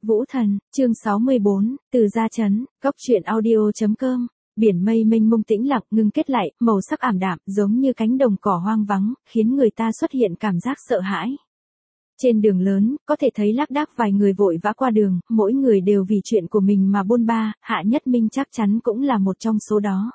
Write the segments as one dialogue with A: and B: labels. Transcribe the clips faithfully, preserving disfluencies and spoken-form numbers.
A: Vũ Thần, chương sáu mươi bốn, Từ Gia Trấn, Cốc truyện audio chấm com. Biển mây mênh mông tĩnh lặng ngưng kết lại, màu sắc ảm đạm, giống như cánh đồng cỏ hoang vắng, khiến người ta xuất hiện cảm giác sợ hãi. Trên đường lớn, có thể thấy lác đác vài người vội vã qua đường, mỗi người đều vì chuyện của mình mà bôn ba, Hạ Nhất Minh chắc chắn cũng là một trong số đó.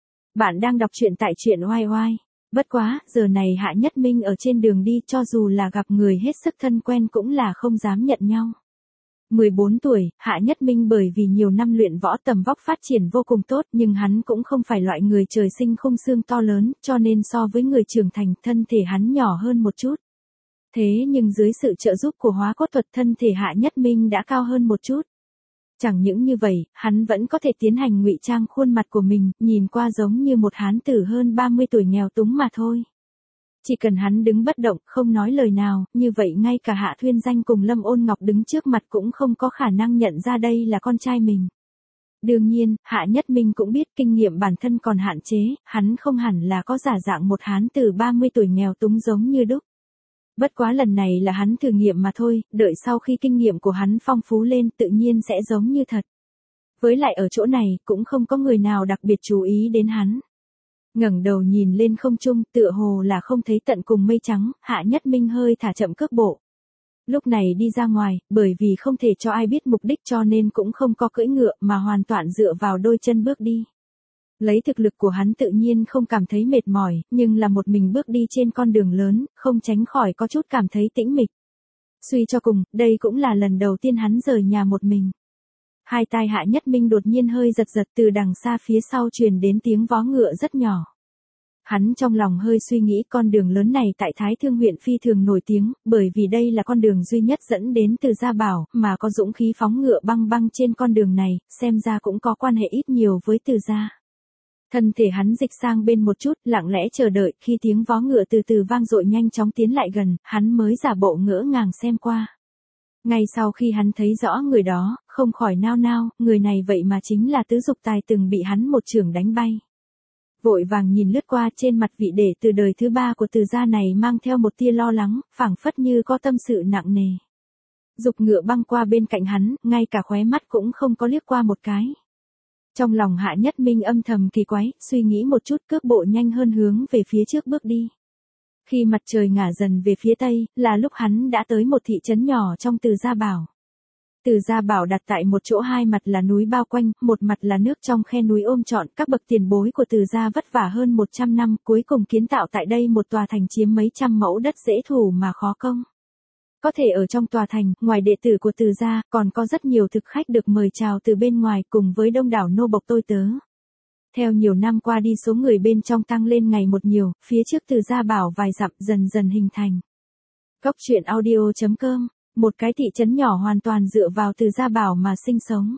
A: Bạn đang đọc truyện tại truyện oai oai. Bất quá, giờ này Hạ Nhất Minh ở trên đường đi, cho dù là gặp người hết sức thân quen cũng là không dám nhận nhau. mười bốn tuổi, Hạ Nhất Minh bởi vì nhiều năm luyện võ tầm vóc phát triển vô cùng tốt, nhưng hắn cũng không phải loại người trời sinh khung xương to lớn, cho nên so với người trưởng thành, thân thể hắn nhỏ hơn một chút. Thế nhưng dưới sự trợ giúp của hóa cốt thuật, thân thể Hạ Nhất Minh đã cao hơn một chút. Chẳng những như vậy, hắn vẫn có thể tiến hành ngụy trang khuôn mặt của mình, nhìn qua giống như một hán tử hơn ba mươi tuổi nghèo túng mà thôi. Chỉ cần hắn đứng bất động, không nói lời nào, như vậy ngay cả Hạ Thuyên Danh cùng Lâm Ôn Ngọc đứng trước mặt cũng không có khả năng nhận ra đây là con trai mình. Đương nhiên, Hạ Nhất Minh cũng biết kinh nghiệm bản thân còn hạn chế, hắn không hẳn là có giả dạng một hán tử ba mươi tuổi nghèo túng giống như đúc. Bất quá lần này là hắn thử nghiệm mà thôi, đợi sau khi kinh nghiệm của hắn phong phú lên tự nhiên sẽ giống như thật. Với lại ở chỗ này, cũng không có người nào đặc biệt chú ý đến hắn. Ngẩng đầu nhìn lên không trung, tựa hồ là không thấy tận cùng mây trắng, Hạ Nhất Minh hơi thả chậm cước bộ. Lúc này đi ra ngoài, bởi vì không thể cho ai biết mục đích cho nên cũng không có cưỡi ngựa mà hoàn toàn dựa vào đôi chân bước đi. Lấy thực lực của hắn tự nhiên không cảm thấy mệt mỏi, nhưng là một mình bước đi trên con đường lớn, không tránh khỏi có chút cảm thấy tĩnh mịch. Suy cho cùng, đây cũng là lần đầu tiên hắn rời nhà một mình. Hai tai Hạ Nhất Minh đột nhiên hơi giật giật, từ đằng xa phía sau truyền đến tiếng vó ngựa rất nhỏ. Hắn trong lòng hơi suy nghĩ, con đường lớn này tại Thái Thương huyện phi thường nổi tiếng, bởi vì đây là con đường duy nhất dẫn đến Từ Gia Bảo, mà có dũng khí phóng ngựa băng băng trên con đường này, xem ra cũng có quan hệ ít nhiều với Từ Gia. Thân thể hắn dịch sang bên một chút, lặng lẽ chờ đợi, khi tiếng vó ngựa từ từ vang dội nhanh chóng tiến lại gần, hắn mới giả bộ ngỡ ngàng xem qua. Ngay sau khi hắn thấy rõ người đó, không khỏi nao nao, người này vậy mà chính là Tứ Dục Tài từng bị hắn một chưởng đánh bay. Vội vàng nhìn lướt qua, trên mặt vị đệ từ đời thứ ba của Từ gia này mang theo một tia lo lắng, phảng phất như có tâm sự nặng nề. Dục ngựa băng qua bên cạnh hắn, ngay cả khóe mắt cũng không có liếc qua một cái. Trong lòng Hạ Nhất Minh âm thầm kỳ quái, suy nghĩ một chút, cước bộ nhanh hơn hướng về phía trước bước đi. Khi mặt trời ngả dần về phía tây, là lúc hắn đã tới một thị trấn nhỏ trong Từ Gia Bảo. Từ Gia Bảo đặt tại một chỗ, hai mặt là núi bao quanh, một mặt là nước trong khe núi ôm trọn, các bậc tiền bối của Từ Gia vất vả hơn một trăm năm, cuối cùng kiến tạo tại đây một tòa thành chiếm mấy trăm mẫu đất dễ thủ mà khó công. Có thể ở trong tòa thành, ngoài đệ tử của Từ Gia, còn có rất nhiều thực khách được mời chào từ bên ngoài cùng với đông đảo nô bộc tôi tớ. Theo nhiều năm qua đi, số người bên trong tăng lên ngày một nhiều, phía trước Từ Gia Bảo vài dặm dần dần hình thành. Cốc truyện audio chấm com, một cái thị trấn nhỏ hoàn toàn dựa vào Từ Gia Bảo mà sinh sống.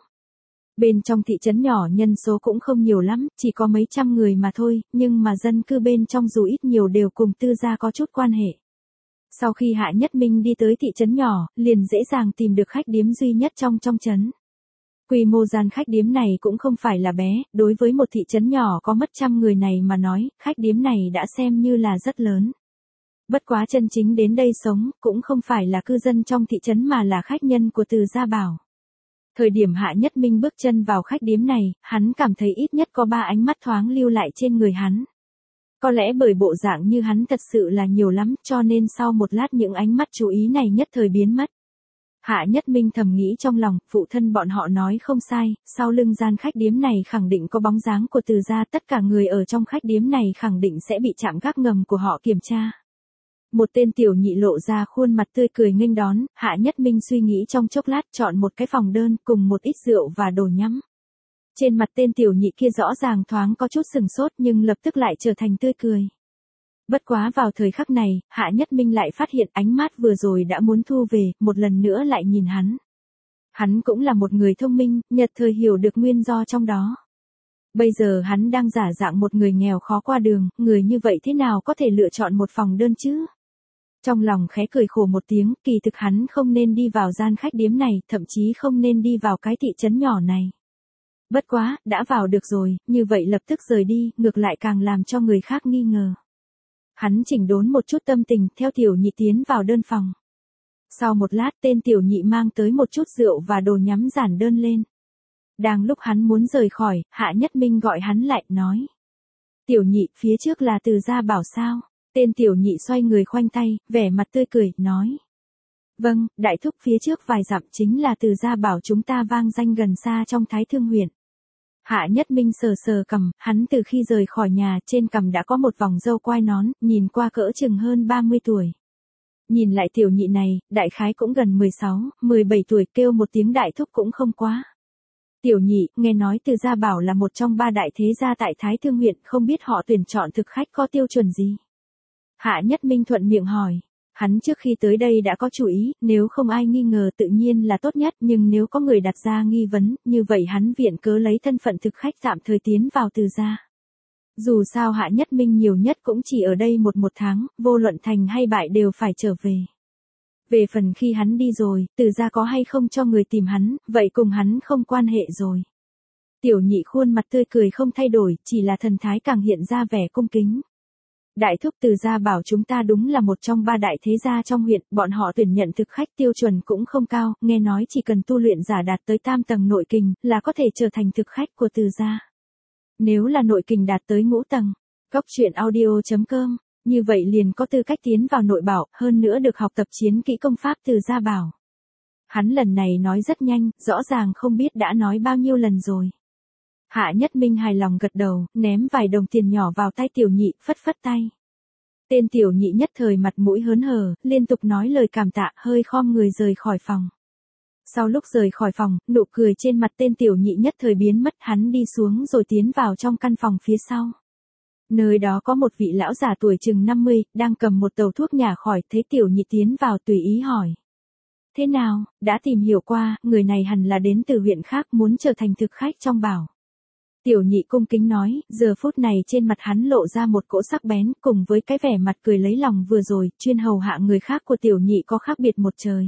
A: Bên trong thị trấn nhỏ nhân số cũng không nhiều lắm, chỉ có mấy trăm người mà thôi, nhưng mà dân cư bên trong dù ít nhiều đều cùng Từ Gia có chút quan hệ. Sau khi Hạ Nhất Minh đi tới thị trấn nhỏ, liền dễ dàng tìm được khách điếm duy nhất trong trong trấn. Quy mô gian khách điếm này cũng không phải là bé, đối với một thị trấn nhỏ có mất trăm người này mà nói, khách điếm này đã xem như là rất lớn. Bất quá chân chính đến đây sống, cũng không phải là cư dân trong thị trấn mà là khách nhân của Từ Gia Bảo. Thời điểm Hạ Nhất Minh bước chân vào khách điếm này, hắn cảm thấy ít nhất có ba ánh mắt thoáng lưu lại trên người hắn. Có lẽ bởi bộ dạng như hắn thật sự là nhiều lắm, cho nên sau một lát những ánh mắt chú ý này nhất thời biến mất. Hạ Nhất Minh thầm nghĩ trong lòng, phụ thân bọn họ nói không sai, sau lưng gian khách điếm này khẳng định có bóng dáng của Từ Gia, tất cả người ở trong khách điếm này khẳng định sẽ bị trạm gác ngầm của họ kiểm tra. Một tên tiểu nhị lộ ra khuôn mặt tươi cười nghênh đón, Hạ Nhất Minh suy nghĩ trong chốc lát, chọn một cái phòng đơn cùng một ít rượu và đồ nhắm. Trên mặt tên tiểu nhị kia rõ ràng thoáng có chút sừng sốt, nhưng lập tức lại trở thành tươi cười. Bất quá vào thời khắc này, Hạ Nhất Minh lại phát hiện ánh mắt vừa rồi đã muốn thu về, một lần nữa lại nhìn hắn. Hắn cũng là một người thông minh, nhật thời hiểu được nguyên do trong đó. Bây giờ hắn đang giả dạng một người nghèo khó qua đường, người như vậy thế nào có thể lựa chọn một phòng đơn chứ? Trong lòng khẽ cười khổ một tiếng, kỳ thực hắn không nên đi vào gian khách điếm này, thậm chí không nên đi vào cái thị trấn nhỏ này. Bất quá, đã vào được rồi, như vậy lập tức rời đi, ngược lại càng làm cho người khác nghi ngờ. Hắn chỉnh đốn một chút tâm tình, theo tiểu nhị tiến vào đơn phòng. Sau một lát tên tiểu nhị mang tới một chút rượu và đồ nhắm giản đơn lên. Đang lúc hắn muốn rời khỏi, Hạ Nhất Minh gọi hắn lại, nói. Tiểu nhị, phía trước là Từ Gia Bảo sao? Tên tiểu nhị xoay người khoanh tay, vẻ mặt tươi cười, nói. Vâng, đại thúc, phía trước vài dặm chính là Từ Gia Bảo chúng ta vang danh gần xa trong Thái Thương huyện. Hạ Nhất Minh sờ sờ cằm, hắn từ khi rời khỏi nhà trên cằm đã có một vòng râu quai nón, nhìn qua cỡ chừng hơn ba mươi tuổi. Nhìn lại tiểu nhị này, đại khái cũng gần mười sáu, mười bảy tuổi, kêu một tiếng đại thúc cũng không quá. Tiểu nhị, nghe nói Từ Gia Bảo là một trong ba đại thế gia tại Thái Thương huyện, không biết họ tuyển chọn thực khách có tiêu chuẩn gì? Hạ Nhất Minh thuận miệng hỏi. Hắn trước khi tới đây đã có chú ý, nếu không ai nghi ngờ tự nhiên là tốt nhất, nhưng nếu có người đặt ra nghi vấn, như vậy hắn viện cớ lấy thân phận thực khách tạm thời tiến vào Từ gia. Dù sao Hạ Nhất Minh nhiều nhất cũng chỉ ở đây một một tháng, vô luận thành hay bại đều phải trở về. Về phần khi hắn đi rồi, Từ gia có hay không cho người tìm hắn, vậy cùng hắn không quan hệ rồi. Tiểu nhị khuôn mặt tươi cười không thay đổi, chỉ là thần thái càng hiện ra vẻ cung kính. Đại thúc, Từ Gia Bảo chúng ta đúng là một trong ba đại thế gia trong huyện, bọn họ tuyển nhận thực khách tiêu chuẩn cũng không cao, nghe nói chỉ cần tu luyện giả đạt tới tam tầng nội kình, là có thể trở thành thực khách của Từ gia. Nếu là nội kình đạt tới ngũ tầng, cốc truyện audio chấm com, như vậy liền có tư cách tiến vào nội bảo, hơn nữa được học tập chiến kỹ công pháp Từ Gia Bảo. Hắn lần này nói rất nhanh, rõ ràng không biết đã nói bao nhiêu lần rồi. Hạ Nhất Minh hài lòng gật đầu, ném vài đồng tiền nhỏ vào tay tiểu nhị, phất phất tay. Tên tiểu nhị nhất thời mặt mũi hớn hở, liên tục nói lời cảm tạ, hơi khom người rời khỏi phòng. Sau lúc rời khỏi phòng, nụ cười trên mặt tên tiểu nhị nhất thời biến mất, hắn đi xuống rồi tiến vào trong căn phòng phía sau. Nơi đó có một vị lão già tuổi chừng năm mươi, đang cầm một tàu thuốc nhả khỏi, thấy tiểu nhị tiến vào tùy ý hỏi. Thế nào, đã tìm hiểu qua, người này hẳn là đến từ huyện khác, muốn trở thành thực khách trong bảo. Tiểu nhị cung kính nói, giờ phút này trên mặt hắn lộ ra một cỗ sắc bén, cùng với cái vẻ mặt cười lấy lòng vừa rồi, chuyên hầu hạ người khác của tiểu nhị có khác biệt một trời.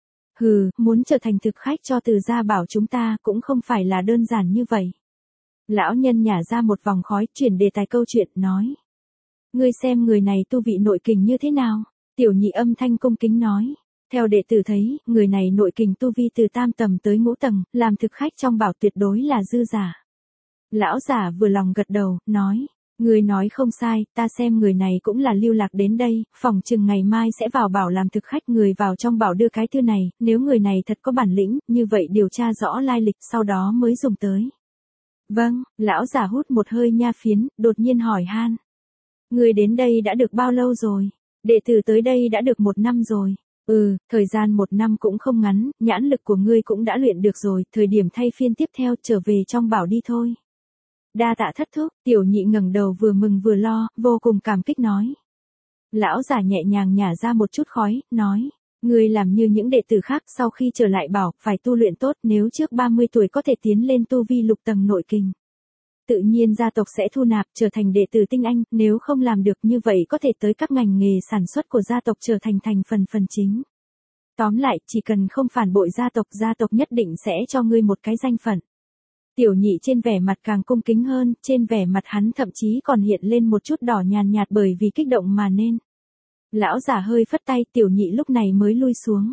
A: Hừ, muốn trở thành thực khách cho Từ Gia Bảo chúng ta cũng không phải là đơn giản như vậy. Lão nhân nhả ra một vòng khói, chuyển đề tài câu chuyện, nói. Ngươi xem người này tu vị nội kình như thế nào? Tiểu nhị âm thanh cung kính nói. Theo đệ tử thấy, người này nội kình tu vi từ tam tầng tới ngũ tầng, làm thực khách trong bảo tuyệt đối là dư giả. Lão giả vừa lòng gật đầu, nói, người nói không sai, ta xem người này cũng là lưu lạc đến đây, phòng chừng ngày mai sẽ vào bảo làm thực khách, người vào trong bảo đưa cái thư này, nếu người này thật có bản lĩnh, như vậy điều tra rõ lai lịch sau đó mới dùng tới. Vâng, lão giả hút một hơi nha phiến, đột nhiên hỏi han. Người đến đây đã được bao lâu rồi? Đệ tử tới đây đã được một năm rồi. Ừ, thời gian một năm cũng không ngắn, nhãn lực của ngươi cũng đã luyện được rồi, thời điểm thay phiên tiếp theo trở về trong bảo đi thôi. Đa tạ thất thúc, tiểu nhị ngẩng đầu vừa mừng vừa lo, vô cùng cảm kích nói. Lão giả nhẹ nhàng nhả ra một chút khói, nói, ngươi làm như những đệ tử khác sau khi trở lại bảo, phải tu luyện tốt, nếu trước ba mươi tuổi có thể tiến lên tu vi lục tầng nội kình. Tự nhiên gia tộc sẽ thu nạp trở thành đệ tử tinh anh, nếu không làm được như vậy có thể tới các ngành nghề sản xuất của gia tộc trở thành thành phần phần chính. Tóm lại, chỉ cần không phản bội gia tộc, gia tộc nhất định sẽ cho ngươi một cái danh phận. Tiểu nhị trên vẻ mặt càng cung kính hơn, trên vẻ mặt hắn thậm chí còn hiện lên một chút đỏ nhàn nhạt bởi vì kích động mà nên. Lão giả hơi phất tay, tiểu nhị lúc này mới lui xuống.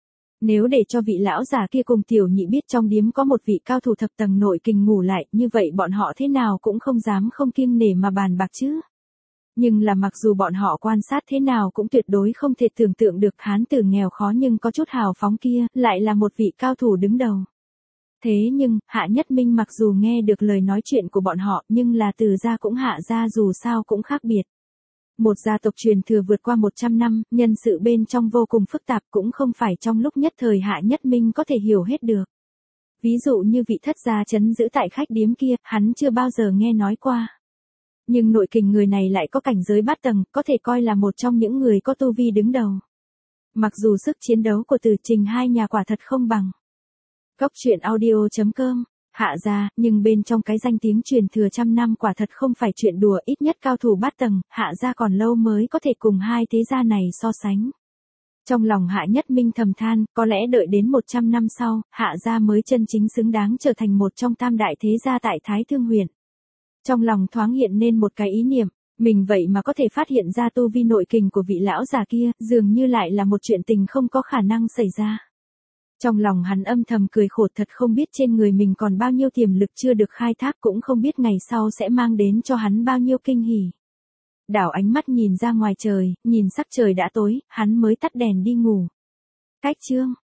A: Nếu để cho vị lão già kia cùng tiểu nhị biết trong điếm có một vị cao thủ thập tầng nội kình ngủ lại, như vậy bọn họ thế nào cũng không dám không kiêng nể mà bàn bạc chứ. Nhưng là mặc dù bọn họ quan sát thế nào cũng tuyệt đối không thể tưởng tượng được hán tử nghèo khó nhưng có chút hào phóng kia, lại là một vị cao thủ đứng đầu. Thế nhưng, Hạ Nhất Minh mặc dù nghe được lời nói chuyện của bọn họ, nhưng là Từ gia cũng Hạ gia dù sao cũng khác biệt. Một gia tộc truyền thừa vượt qua một trăm năm, nhân sự bên trong vô cùng phức tạp, cũng không phải trong lúc nhất thời Hạ Nhất Minh có thể hiểu hết được. Ví dụ như vị thất gia trấn giữ tại khách điếm kia, hắn chưa bao giờ nghe nói qua. Nhưng nội kình người này lại có cảnh giới bát tầng, có thể coi là một trong những người có tu vi đứng đầu. Mặc dù sức chiến đấu của Từ Trình hai nhà quả thật không bằng cốc truyện audio chấm com, Hạ gia, nhưng bên trong cái danh tiếng truyền thừa trăm năm quả thật không phải chuyện đùa, ít nhất cao thủ bát tầng, Hạ gia còn lâu mới có thể cùng hai thế gia này so sánh. Trong lòng Hạ Nhất Minh thầm than, có lẽ đợi đến một trăm năm sau, Hạ gia mới chân chính xứng đáng trở thành một trong tam đại thế gia tại Thái Thương huyện. Trong lòng thoáng hiện nên một cái ý niệm, Mình vậy mà có thể phát hiện ra tu vi nội kình của vị lão già kia, dường như lại là một chuyện tình không có khả năng xảy ra. Trong lòng hắn âm thầm cười khổ, thật không biết trên người mình còn bao nhiêu tiềm lực chưa được khai thác, cũng không biết ngày sau sẽ mang đến cho hắn bao nhiêu kinh hỉ. Đảo ánh mắt nhìn ra ngoài trời, nhìn sắc trời đã tối, hắn mới tắt đèn đi ngủ. Cách chương